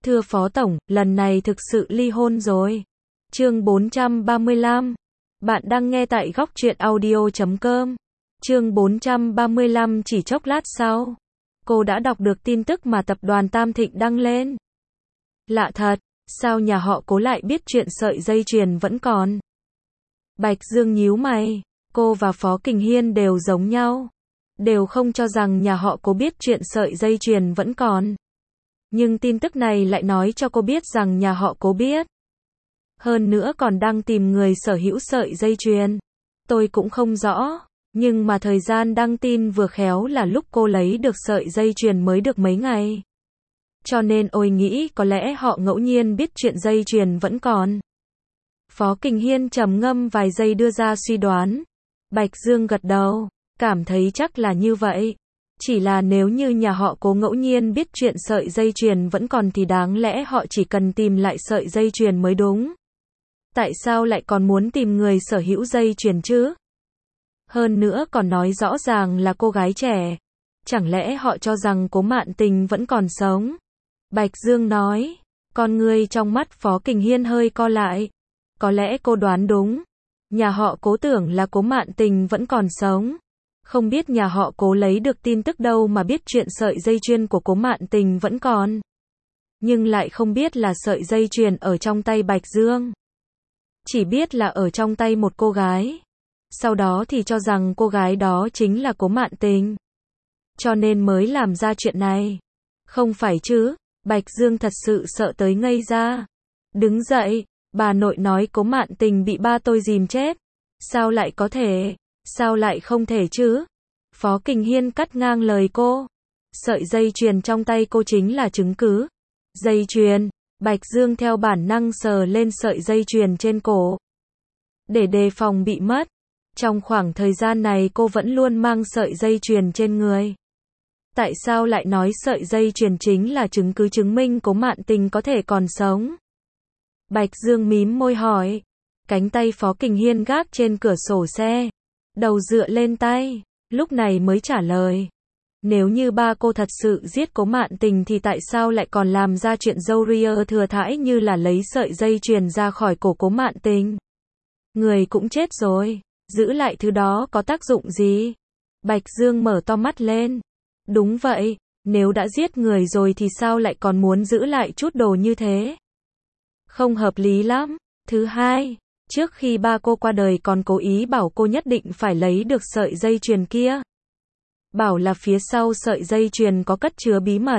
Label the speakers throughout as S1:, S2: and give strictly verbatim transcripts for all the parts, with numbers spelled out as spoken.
S1: Thưa Phó Tổng, lần này thực sự ly hôn rồi. Chương bốn trăm ba mươi lăm. Bạn đang nghe tại góc truyện audio chấm com. Chương bốn trăm ba mươi lăm. Chỉ chốc lát sau, cô đã đọc được tin tức mà tập đoàn Tam Thịnh đăng lên. Lạ thật, sao nhà họ Cố lại biết chuyện sợi dây chuyền vẫn còn? Bạch Dương nhíu mày, cô và Phó Kình Hiên đều giống nhau, đều không cho rằng nhà họ Cố biết chuyện sợi dây chuyền vẫn còn. Nhưng tin tức này lại nói cho cô biết rằng nhà họ Cố biết. Hơn nữa còn đang tìm người sở hữu sợi dây chuyền. Tôi cũng không rõ, nhưng mà thời gian đăng tin vừa khéo là lúc cô lấy được sợi dây chuyền mới được mấy ngày. Cho nên tôi nghĩ có lẽ họ ngẫu nhiên biết chuyện dây chuyền vẫn còn. Phó Kình Hiên trầm ngâm vài giây đưa ra suy đoán. Bạch Dương gật đầu, cảm thấy chắc là như vậy. Chỉ là nếu như nhà họ Cố ngẫu nhiên biết chuyện sợi dây chuyền vẫn còn thì đáng lẽ họ chỉ cần tìm lại sợi dây chuyền mới đúng. Tại sao lại còn muốn tìm người sở hữu dây chuyền chứ? Hơn nữa còn nói rõ ràng là cô gái trẻ. Chẳng lẽ họ cho rằng Cố Mạn Tình vẫn còn sống? Bạch Dương nói. Con người trong mắt Phó Kình Hiên hơi co lại. Có lẽ cô đoán đúng. Nhà họ Cố tưởng là Cố Mạn Tình vẫn còn sống. Không biết nhà họ Cố lấy được tin tức đâu mà biết chuyện sợi dây chuyền của Cố Mạn Tình vẫn còn. Nhưng lại không biết là sợi dây chuyền ở trong tay Bạch Dương. Chỉ biết là ở trong tay một cô gái. Sau đó thì cho rằng cô gái đó chính là Cố Mạn Tình. Cho nên mới làm ra chuyện này. Không phải chứ, Bạch Dương thật sự sợ tới ngây ra. Đứng dậy, bà nội nói Cố Mạn Tình bị ba tôi dìm chết. Sao lại có thể? Sao lại không thể chứ? Phó Kình Hiên cắt ngang lời cô. Sợi dây chuyền trong tay cô chính là chứng cứ. Dây chuyền, Bạch Dương theo bản năng sờ lên sợi dây chuyền trên cổ. Để đề phòng bị mất. Trong khoảng thời gian này cô vẫn luôn mang sợi dây chuyền trên người. Tại sao lại nói sợi dây chuyền chính là chứng cứ chứng minh Cố Mạn Tình có thể còn sống? Bạch Dương mím môi hỏi. Cánh tay Phó Kình Hiên gác trên cửa sổ xe. Đầu dựa lên tay, lúc này mới trả lời. Nếu như ba cô thật sự giết Cố Mạn Tình thì tại sao lại còn làm ra chuyện dâu ria thừa thãi như là lấy sợi dây chuyền ra khỏi cổ Cố Mạn Tình? Người cũng chết rồi, giữ lại thứ đó có tác dụng gì? Bạch Dương mở to mắt lên. Đúng vậy, nếu đã giết người rồi thì sao lại còn muốn giữ lại chút đồ như thế? Không hợp lý lắm. Thứ hai, trước khi ba cô qua đời còn cố ý bảo cô nhất định phải lấy được sợi dây chuyền kia. Bảo là phía sau sợi dây chuyền có cất chứa bí mật.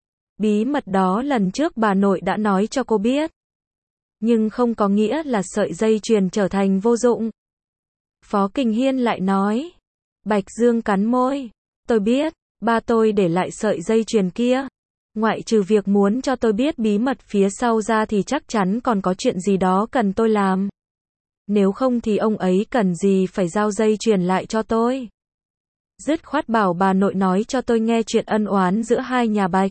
S1: Bí mật đó lần trước bà nội đã nói cho cô biết. Nhưng không có nghĩa là sợi dây chuyền trở thành vô dụng. Phó Kình Hiên lại nói. Bạch Dương cắn môi. Tôi biết, ba tôi để lại sợi dây chuyền kia. Ngoại trừ việc muốn cho tôi biết bí mật phía sau ra thì chắc chắn còn có chuyện gì đó cần tôi làm. Nếu không thì ông ấy cần gì phải giao dây chuyền lại cho tôi. Dứt khoát bảo bà nội nói cho tôi nghe chuyện ân oán giữa hai nhà Bạch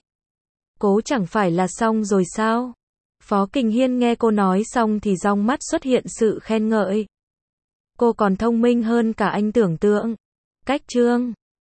S1: Cố chẳng phải là xong rồi sao? Phó Kình Hiên nghe cô nói xong thì trong mắt xuất hiện sự khen ngợi. Cô còn thông minh hơn cả anh tưởng tượng. Cách chương